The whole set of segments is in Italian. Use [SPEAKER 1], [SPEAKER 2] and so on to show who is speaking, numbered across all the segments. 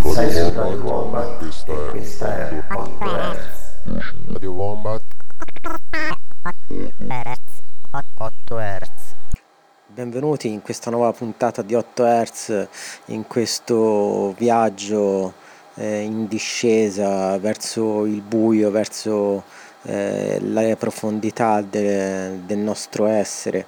[SPEAKER 1] Sei su Radio Wombat e questa è 8 Hz.
[SPEAKER 2] Radio Wombat
[SPEAKER 3] 8 Hz. Benvenuti in questa nuova puntata di 8 Hz, in questo viaggio in discesa verso il buio, verso le profondità del nostro essere.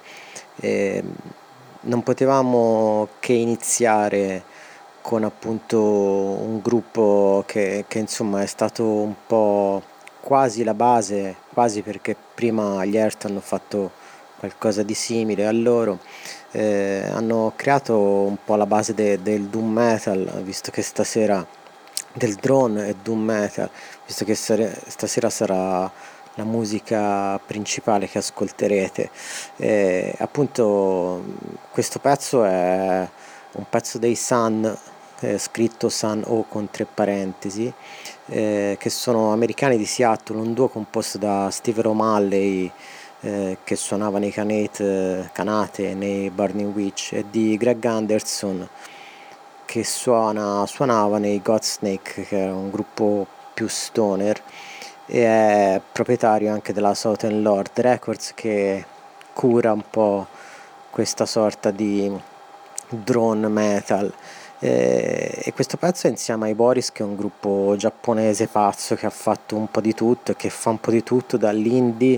[SPEAKER 3] Non potevamo che iniziare con appunto un gruppo che insomma è stato un po' quasi la base, quasi, perché prima gli Earth hanno fatto qualcosa di simile a loro, hanno creato un po' la base del doom metal, visto che stasera del drone e doom metal, visto che stasera sarà la musica principale che ascolterete. Appunto questo pezzo è un pezzo dei Sun, scritto Sun O con 3 parentesi, che sono americani di Seattle, un duo composto da Steve O'Malley, che suonava nei Canate, nei Burning Witch, e di Greg Anderson, che suonava nei Godsnake, che era un gruppo più stoner, e è proprietario anche della Southern Lord Records, che cura un po' questa sorta di drone metal. E questo pezzo è insieme ai Boris, che è un gruppo giapponese pazzo che ha fatto un po' di tutto e che fa un po' di tutto, dall'indie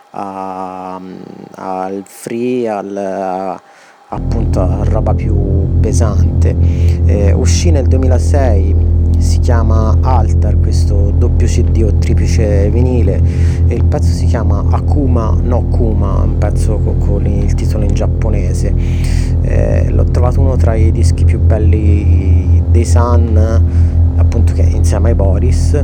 [SPEAKER 3] al free, appunto a roba più pesante. Uscì nel 2006, si chiama Altar, questo doppio CD o triplice vinile, e il pezzo si chiama Akuma no Kuma, un pezzo con il titolo in giapponese. L'ho trovato uno tra i dischi più belli dei Sun, appunto, che insieme ai Boris.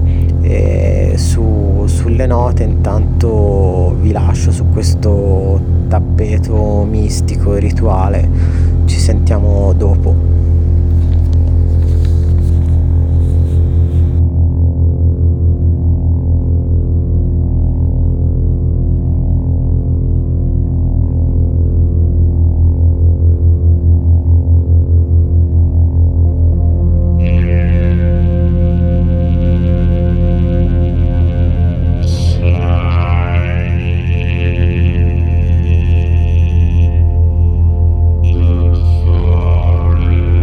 [SPEAKER 3] Sulle note intanto vi lascio su questo tappeto mistico e rituale. Ci sentiamo dopo.
[SPEAKER 4] The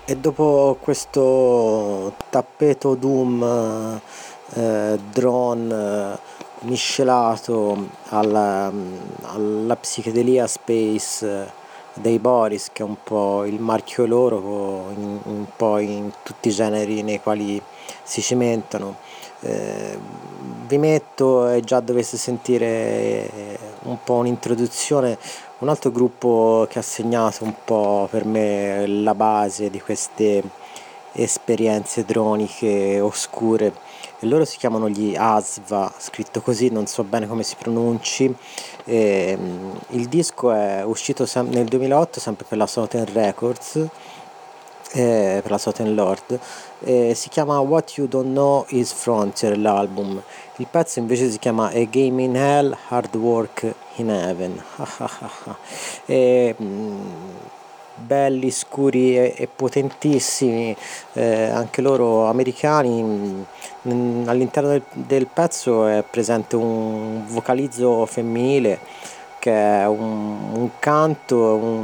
[SPEAKER 3] E dopo questo tappeto Doom drone miscelato alla psichedelia space dei Boris, che è un po' il marchio loro, un po' in tutti i generi nei quali si cimentano, vi metto, e già doveste sentire un po' un'introduzione, un altro gruppo che ha segnato un po' per me la base di queste esperienze droniche oscure, e loro si chiamano gli ASVA, scritto così, non so bene come si pronunci. Il disco è uscito nel 2008 sempre per la Southern Records, per la Southern Lord, si chiama What You Don't Know Is Frontier l'album. Il pezzo invece si chiama A Game in Hell, Hard Work in Heaven. Belli, scuri e potentissimi, anche loro americani. All'interno del pezzo è presente un vocalizzo femminile che è un canto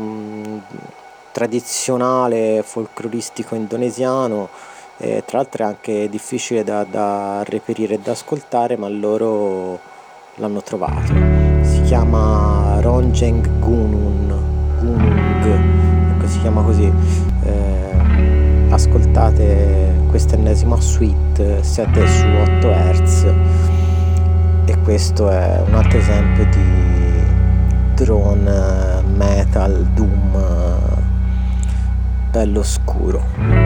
[SPEAKER 3] tradizionale folcloristico indonesiano, e tra l'altro è anche difficile da reperire e da ascoltare, ma loro l'hanno trovato. Si chiama Ronjeng Gunung, ecco, si chiama così. Ascoltate questa ennesima suite 7 su 8 Hz, e questo è un altro esempio di drone metal doom bello scuro.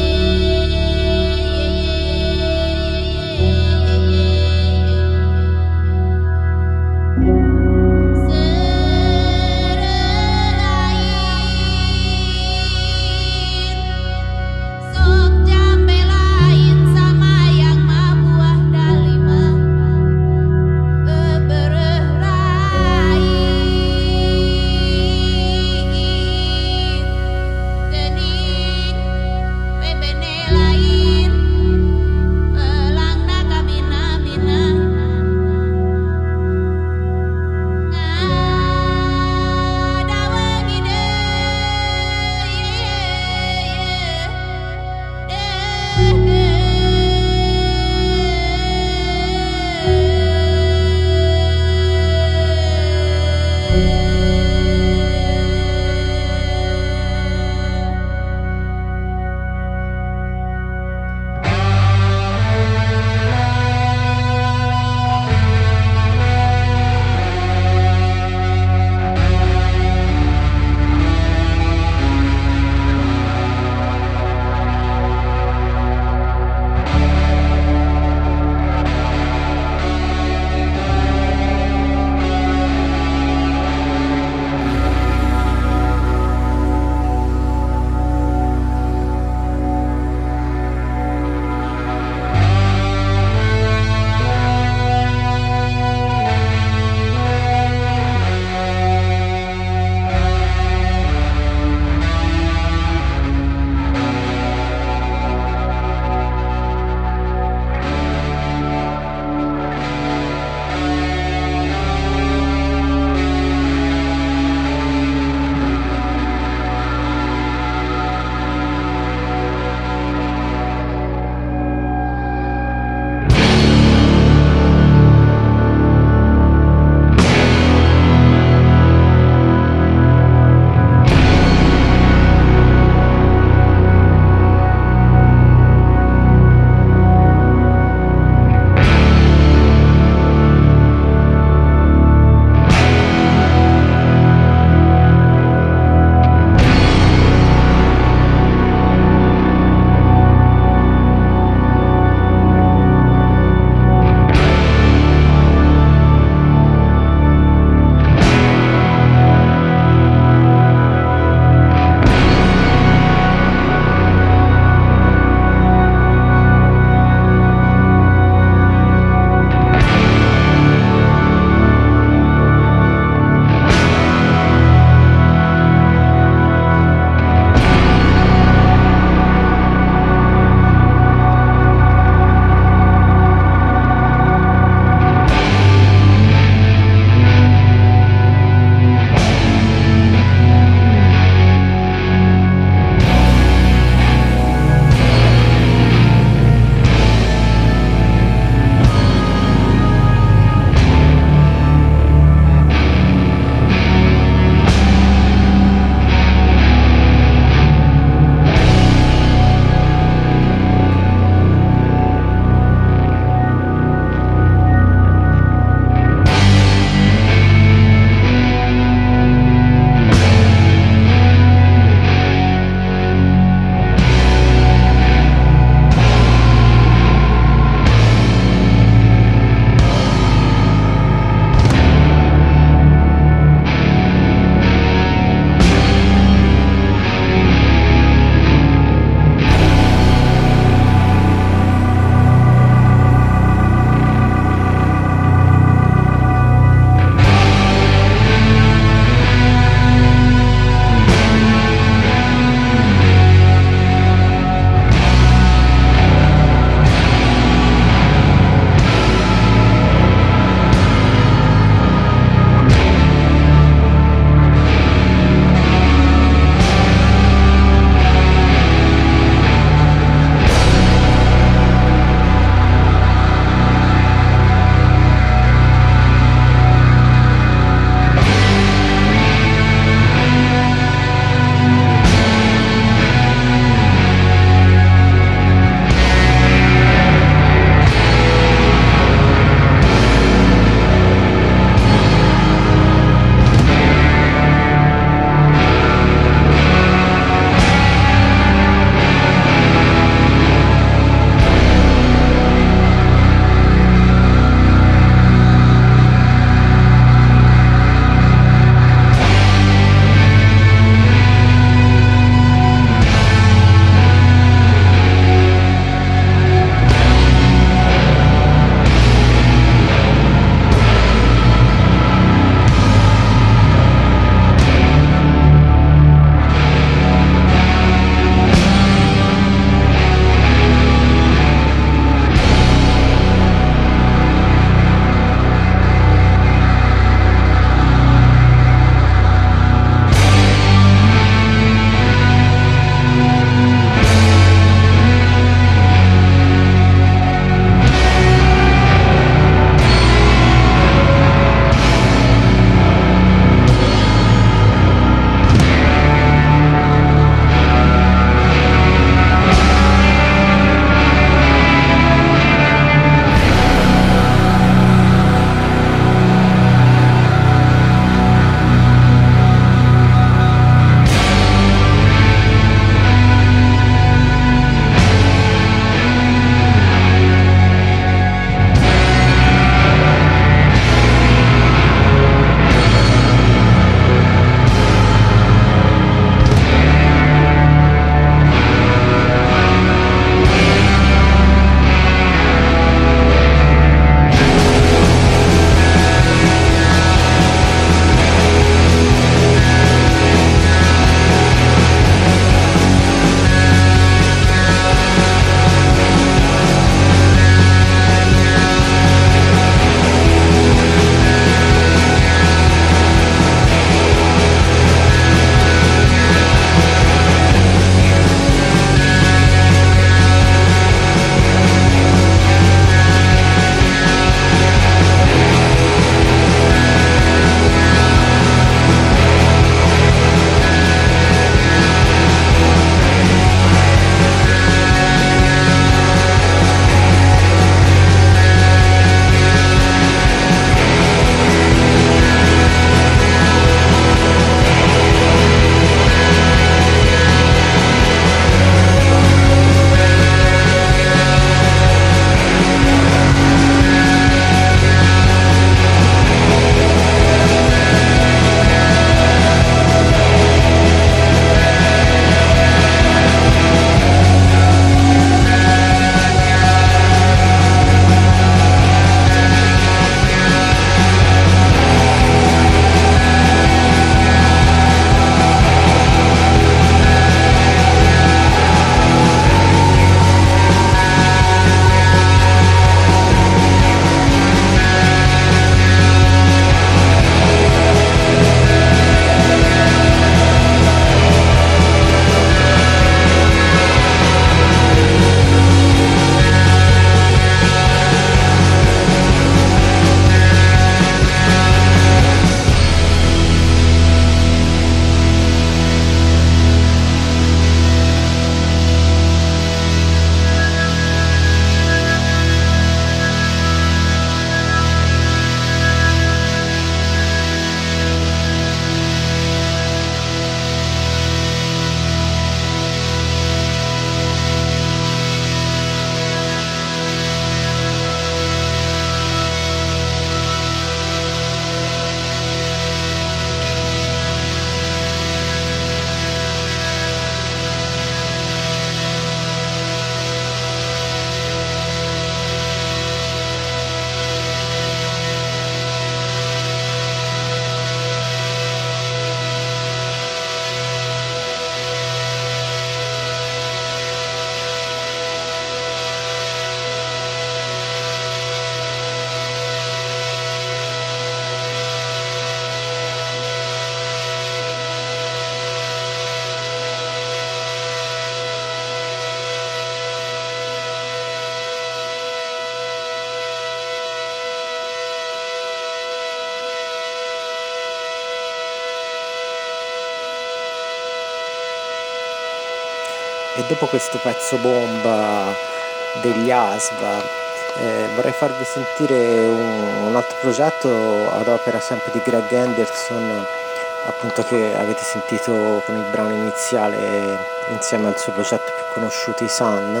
[SPEAKER 3] dopo questo pezzo bomba degli Asva, vorrei farvi sentire un altro progetto ad opera sempre di Greg Henderson, appunto, che avete sentito con il brano iniziale insieme al suo progetto più conosciuto, i Sun.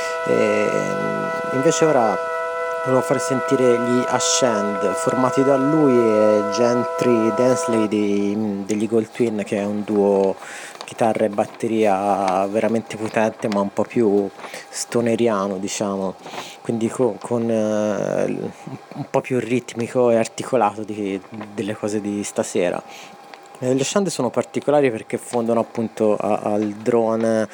[SPEAKER 3] Invece ora volevo far sentire gli Ascend, formati da lui e Gentry Dansley degli Eagle Twin, che è un duo chitarra e batteria veramente potente, ma un po' più stoneriano, diciamo, quindi con un po' più ritmico e articolato delle cose di stasera. Le scende sono particolari perché fondano appunto al drone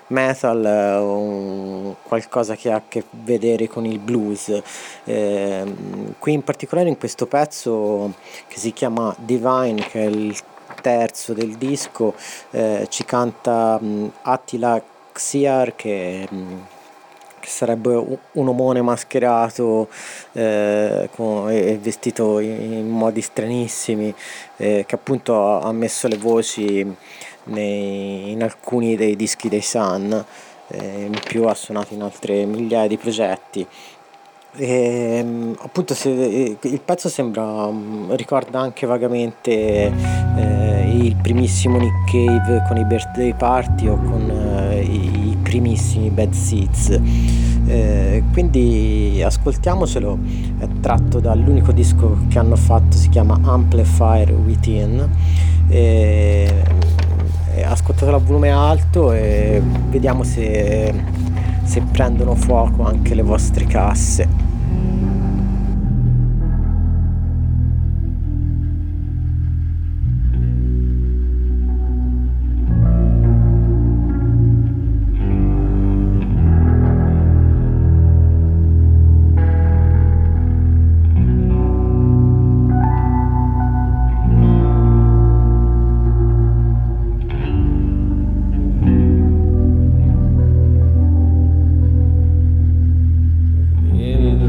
[SPEAKER 3] metal, qualcosa che ha a che vedere con il blues. Qui in particolare in questo pezzo, che si chiama Divine, che è il terzo del disco, ci canta Attila Xiar, che sarebbe un omone mascherato e vestito in modi stranissimi, che appunto ha messo le voci in alcuni dei dischi dei Sun, in più ha suonato in altre migliaia di progetti. Appunto il pezzo ricorda anche vagamente il primissimo Nick Cave con i Birthday Party o con i primissimi Bad Seeds, quindi ascoltiamocelo. È tratto dall'unico disco che hanno fatto, si chiama Amplifier Within, ascoltatelo a volume alto e vediamo se prendono fuoco anche le vostre casse.
[SPEAKER 1] In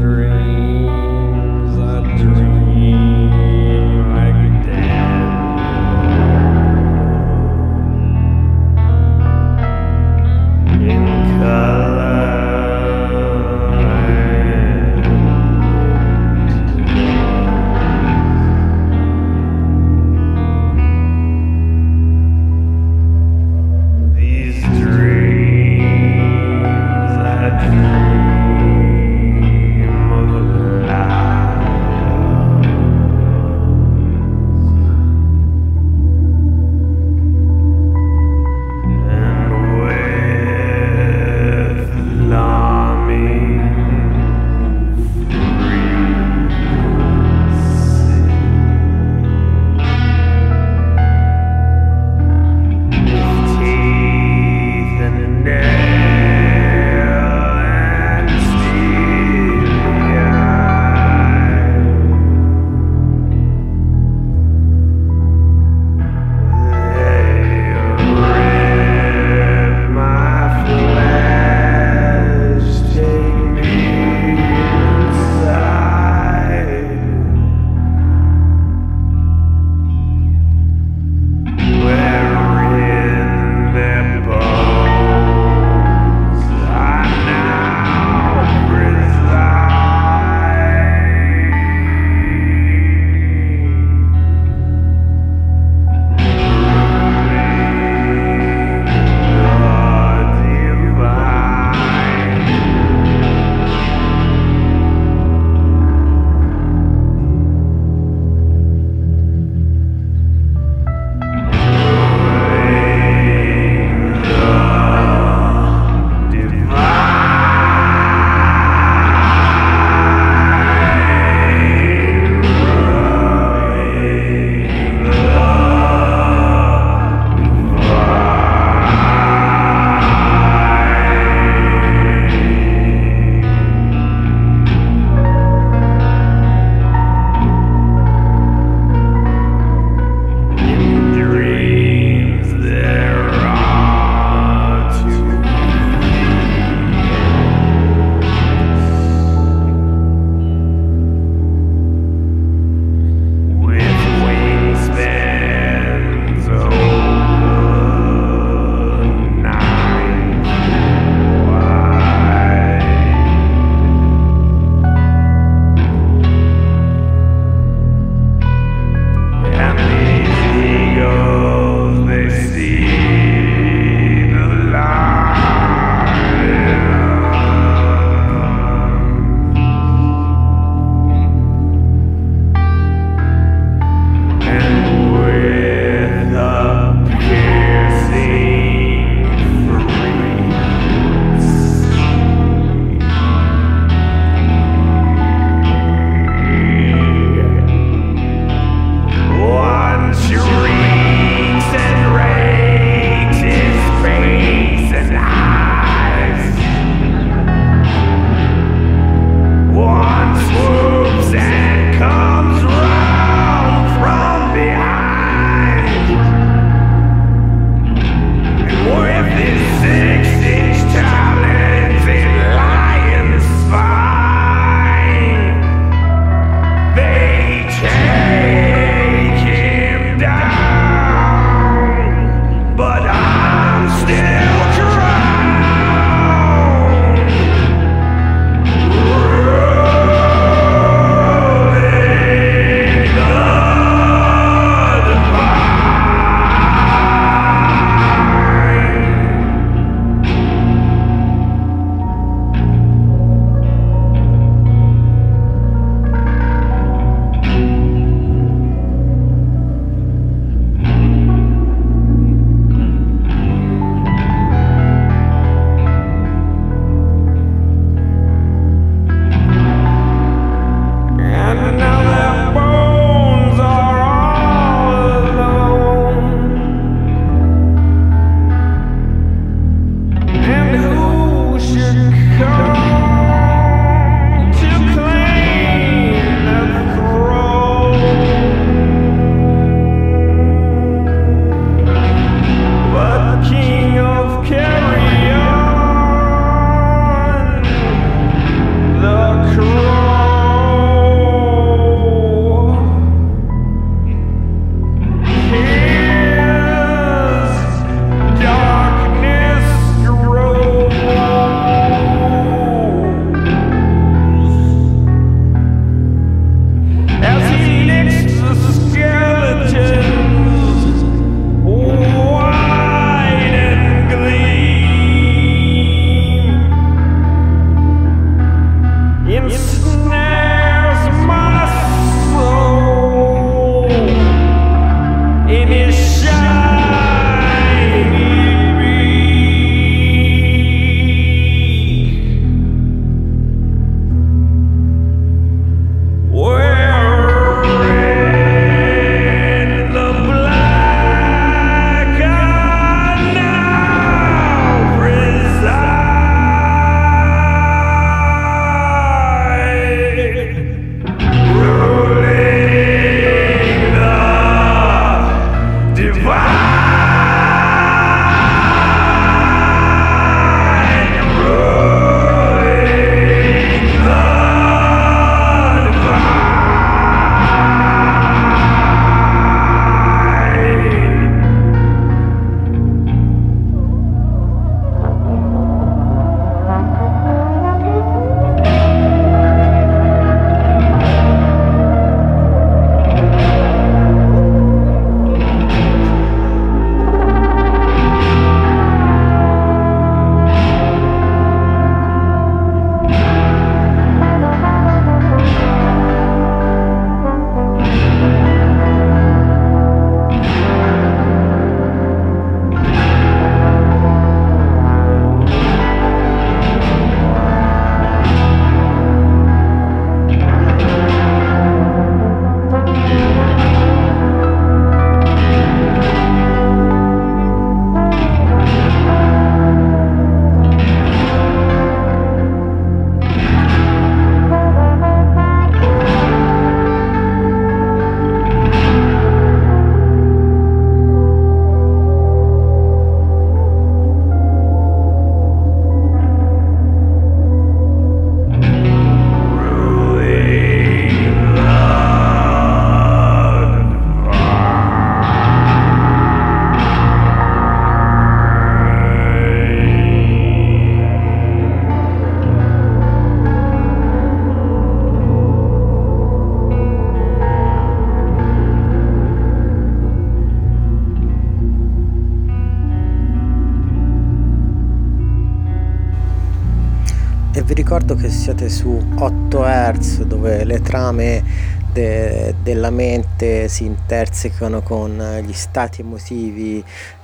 [SPEAKER 3] ricordo che siete su 8 Hz, dove le trame della mente si intersecano con gli stati emotivi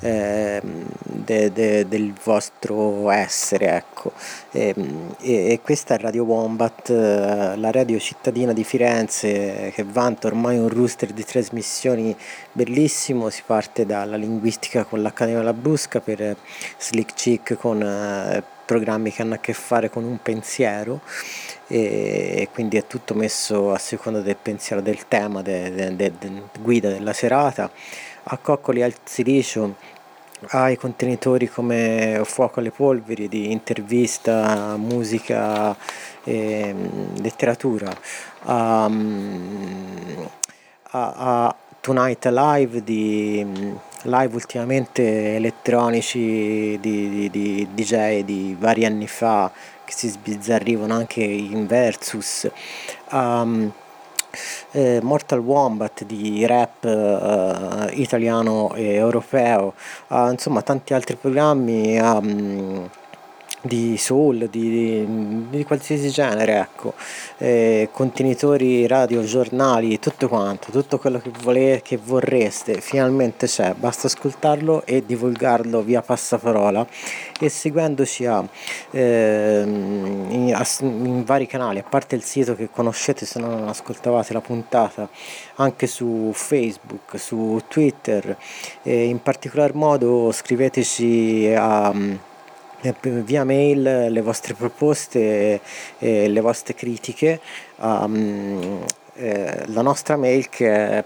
[SPEAKER 3] del vostro essere, ecco. E questa è Radio Wombat, la radio cittadina di Firenze, che vanta ormai un roster di trasmissioni bellissimo. Si parte dalla linguistica con l'Accademia della Brusca, per Slick Chick con programmi che hanno a che fare con un pensiero, e quindi è tutto messo a seconda del pensiero, del tema, guida della serata. A Coccoli al Silicio ai contenitori come Fuoco alle Polveri, di intervista, musica e letteratura, a Tonight Live, di live ultimamente elettronici di DJ di vari anni fa, che si sbizzarrivano anche in Versus, Mortal Wombat di rap italiano e europeo, insomma tanti altri programmi di soul, di qualsiasi genere, ecco, contenitori radio, giornali, tutto quanto, tutto quello che vorreste, finalmente c'è, basta ascoltarlo e divulgarlo via passaparola, e seguendoci in vari canali, a parte il sito che conoscete se non ascoltavate la puntata, anche su Facebook, su Twitter, e in particolar modo scriveteci via mail le vostre proposte e le vostre critiche, la nostra mail, che è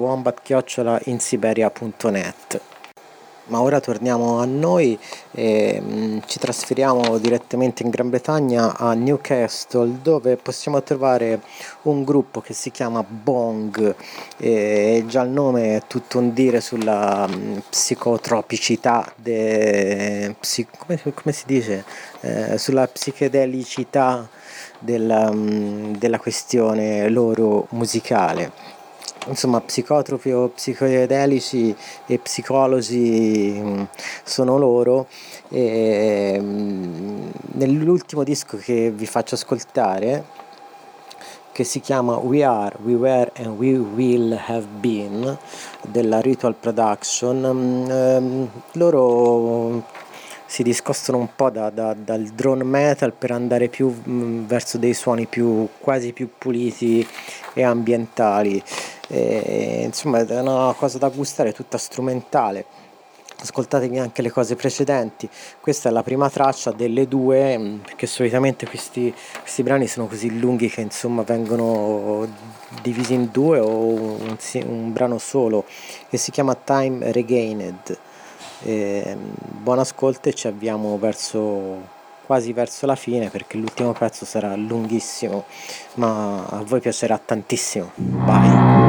[SPEAKER 3] postawombat@insiberia.net. Ma ora torniamo a noi e ci trasferiamo direttamente in Gran Bretagna, a Newcastle, dove possiamo trovare un gruppo che si chiama Bong, e già il nome è tutto un dire sulla psicotropicità, come si dice? Sulla psichedelicità della questione loro musicale. Insomma, psicotropi o psichedelici e psicologi sono loro, e nell'ultimo disco che vi faccio ascoltare, che si chiama We Are, We Were and We Will Have Been, della Ritual Production, loro si discostano un po' dal drone metal per andare più verso dei suoni quasi più puliti e ambientali. Insomma, è una cosa da gustare, tutta strumentale. Ascoltatevi anche le cose precedenti. Questa è la prima traccia delle due, perché solitamente questi brani sono così lunghi che insomma vengono divisi in due o un brano solo, e si chiama Time Regained. Buon ascolto, e ci avviamo quasi verso la fine, perché l'ultimo pezzo sarà lunghissimo, ma a voi piacerà tantissimo. Bye.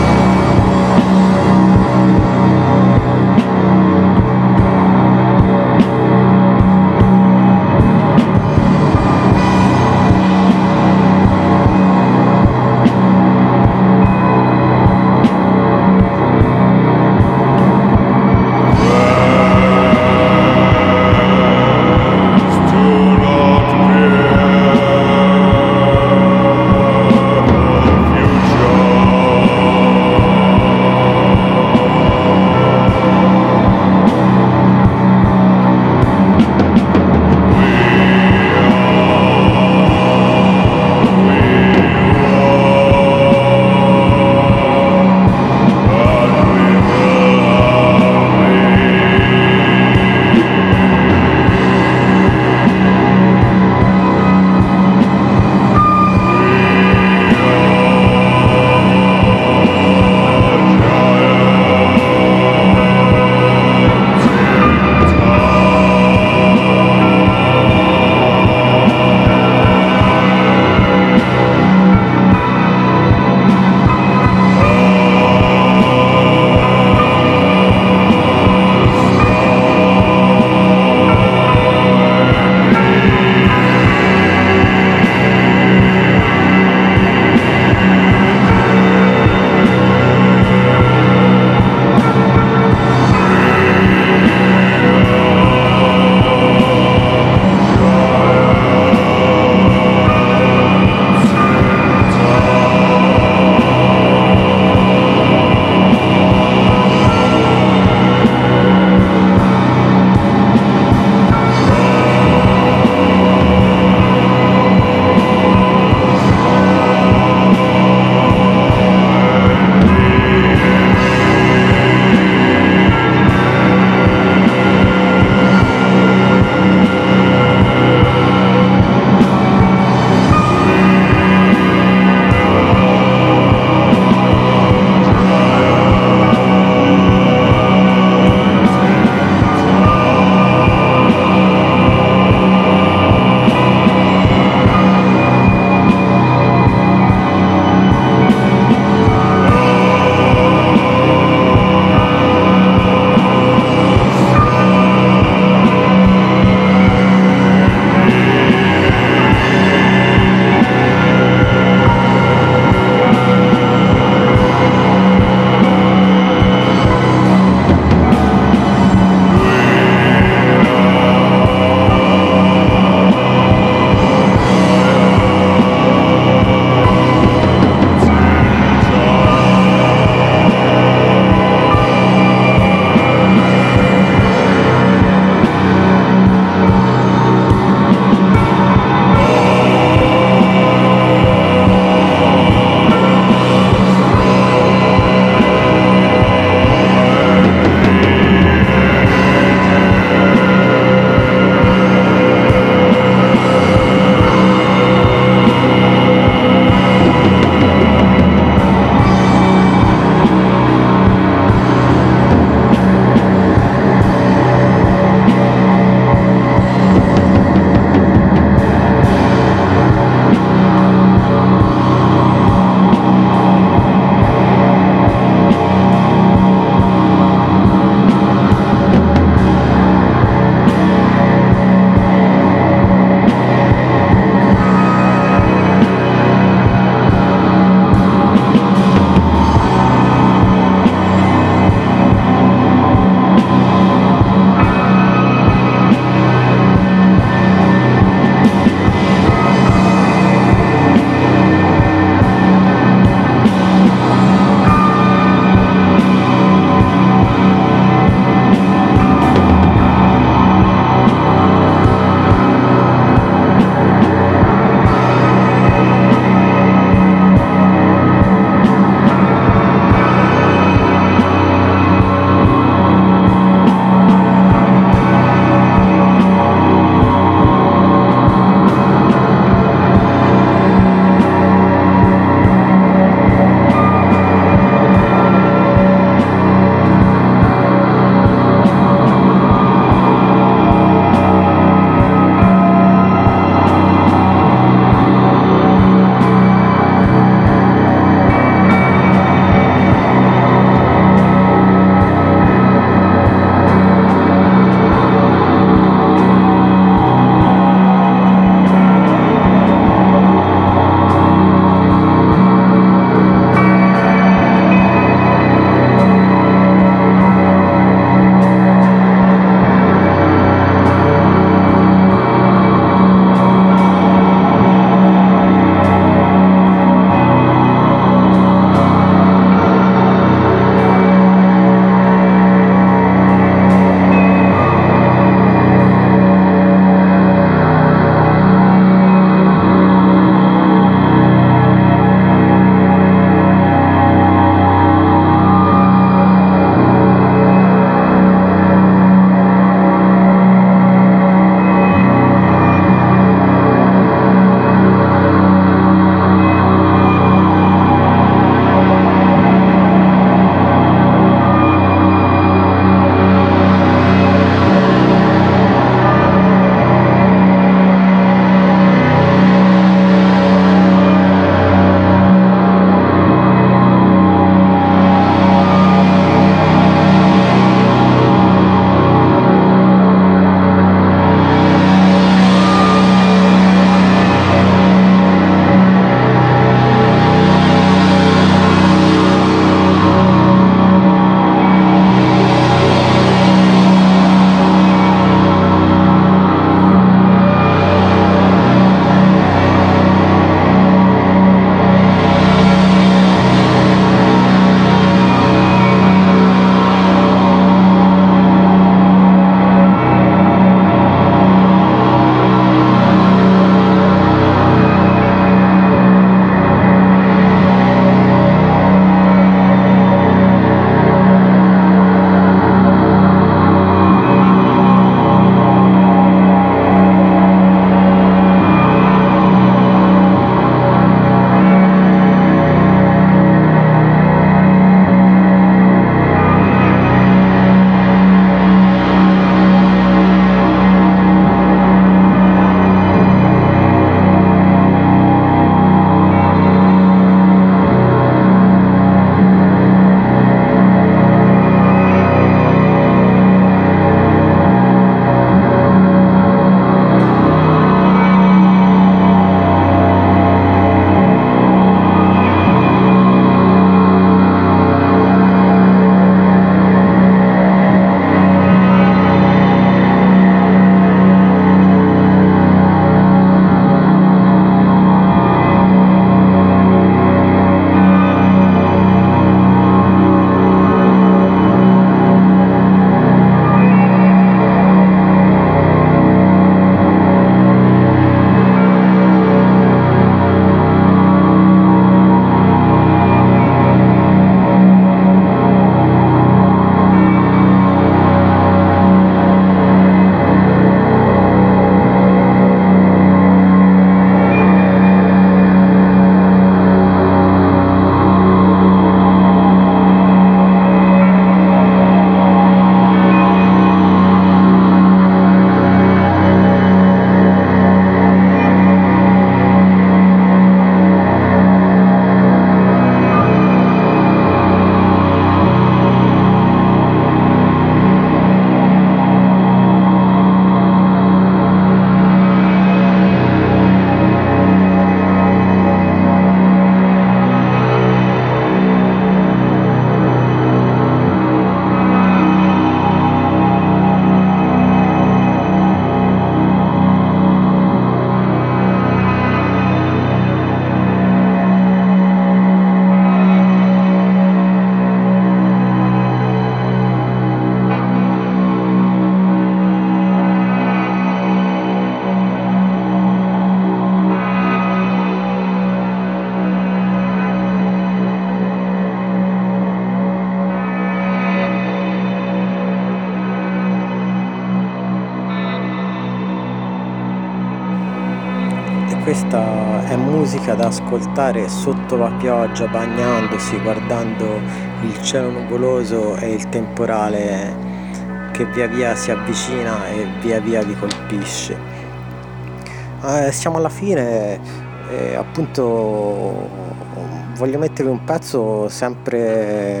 [SPEAKER 3] questa è musica da ascoltare sotto la pioggia, bagnandosi, guardando il cielo nuvoloso e il temporale che via via si avvicina e via via vi colpisce. Siamo alla fine, appunto voglio mettervi un pezzo sempre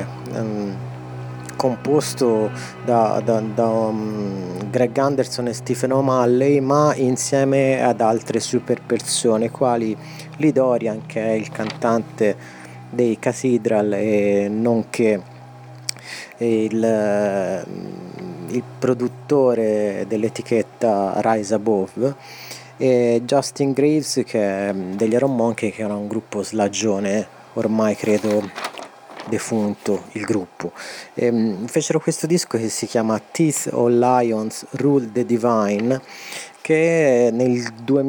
[SPEAKER 3] composto da Greg Anderson e Stephen O'Malley, ma insieme ad altre super persone, quali Lee Dorian, che è il cantante dei Cathedral e nonché il produttore dell'etichetta Rise Above, e Justin Greaves, che è degli Iron Monkey, che era un gruppo slagione ormai credo defunto il gruppo. Fecero questo disco che si chiama Teeth of Lions Rule the Divine, che nel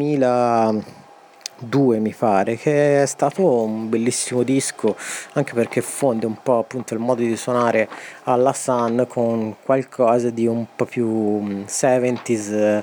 [SPEAKER 3] 2002 mi pare, che è stato un bellissimo disco, anche perché fonde un po' appunto il modo di suonare alla Sun con qualcosa di un po' più 70s,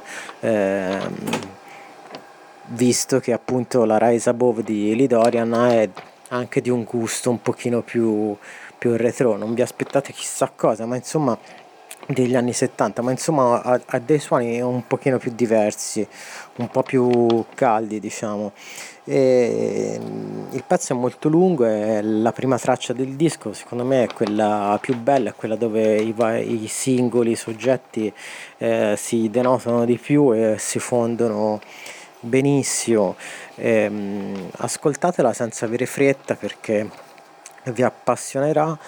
[SPEAKER 3] visto che appunto la Rise Above di Lee Dorian è anche di un gusto un pochino più retro. Non vi aspettate chissà cosa, ma insomma degli anni 70, ma insomma ha dei suoni un pochino più diversi, un po' più caldi, diciamo. E il pezzo è molto lungo, è la prima traccia del disco, secondo me è quella più bella, è quella dove i singoli soggetti si denotano di più e si fondono benissimo. Ascoltatela senza avere fretta, perché vi appassionerà.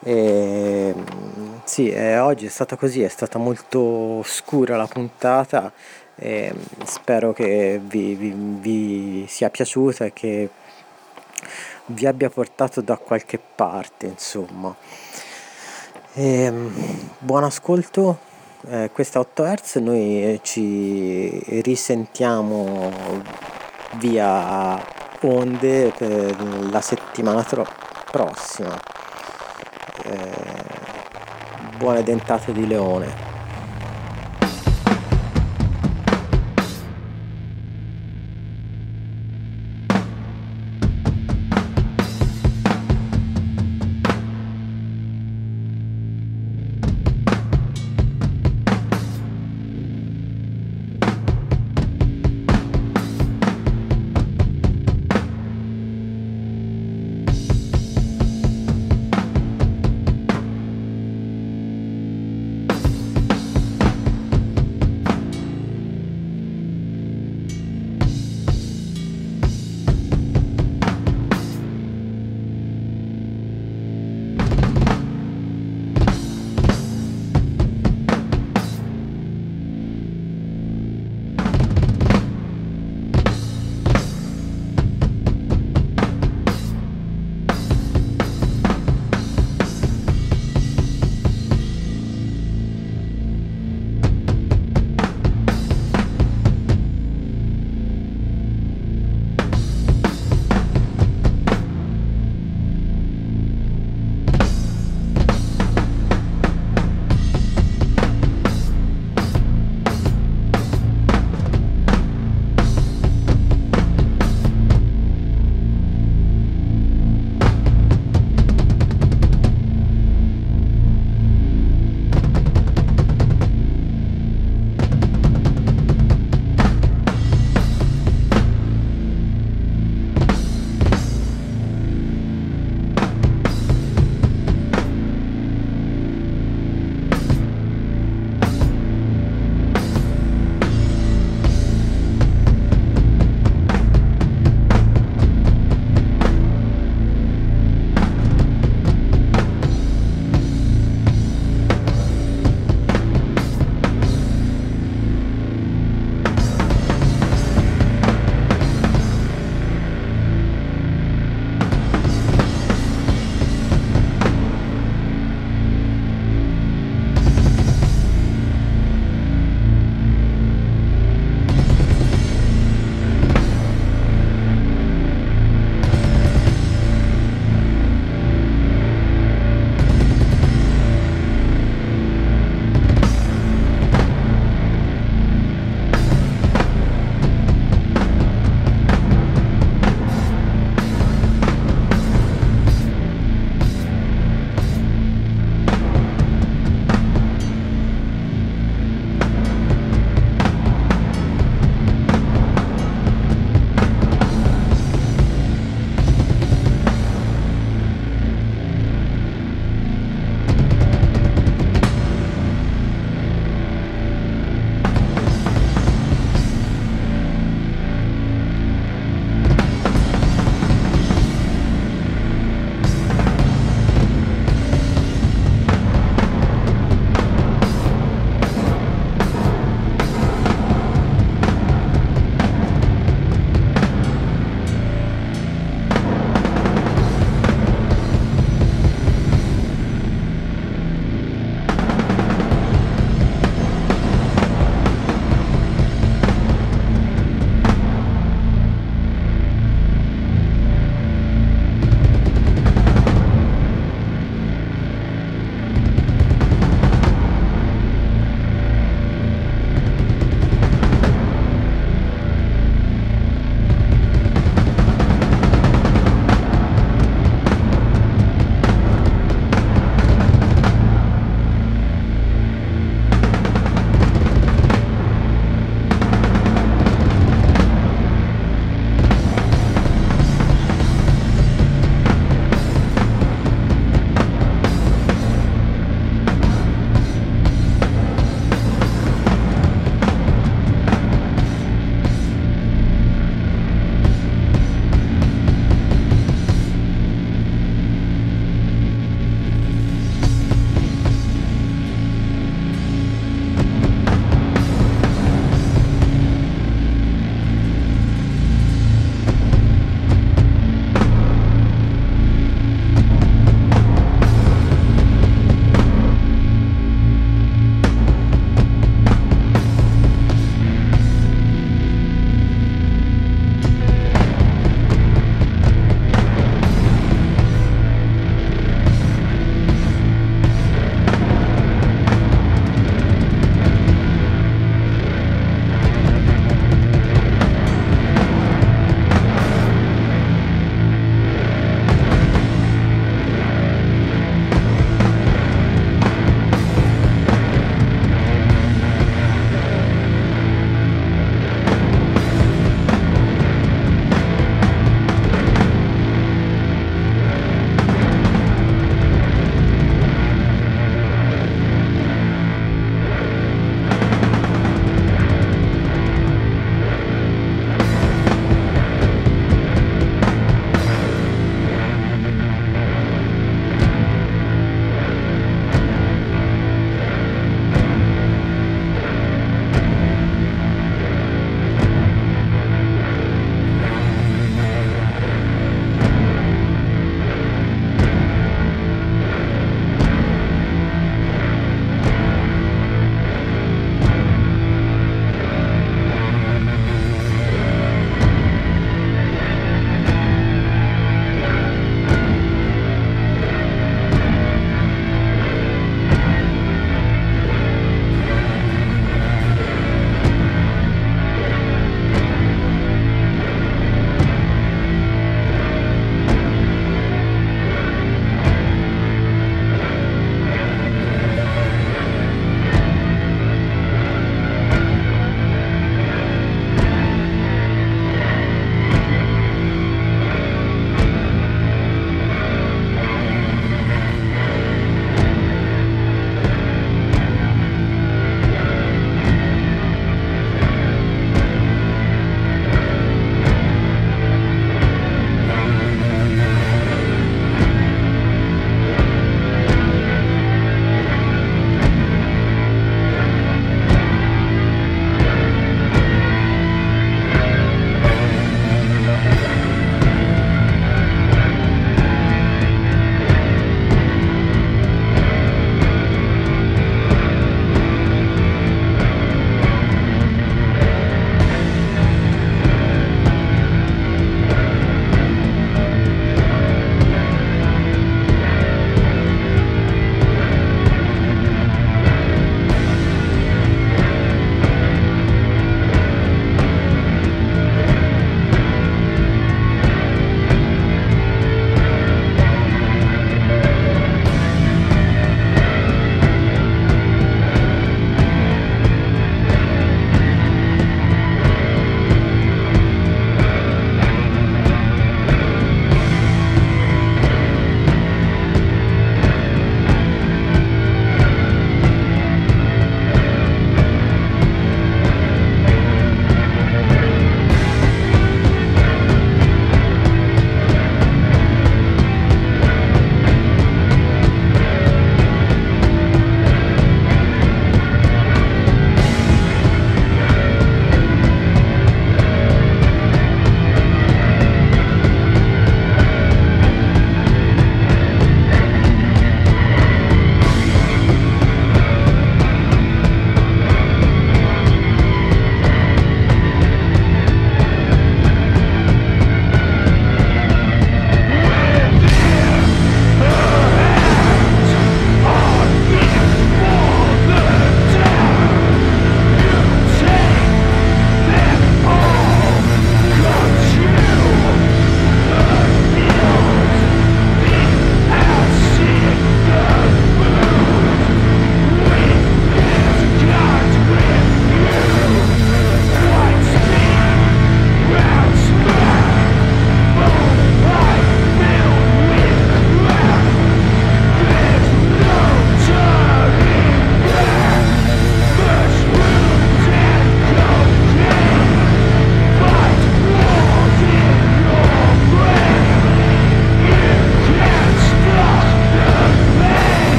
[SPEAKER 3] Sì, oggi è stata così, è stata molto scura la puntata, spero che vi sia piaciuta e che vi abbia portato da qualche parte, insomma. Buon ascolto. Questa 8 Hz, noi ci risentiamo via onde per la settimana prossima. Buone dentate di leone.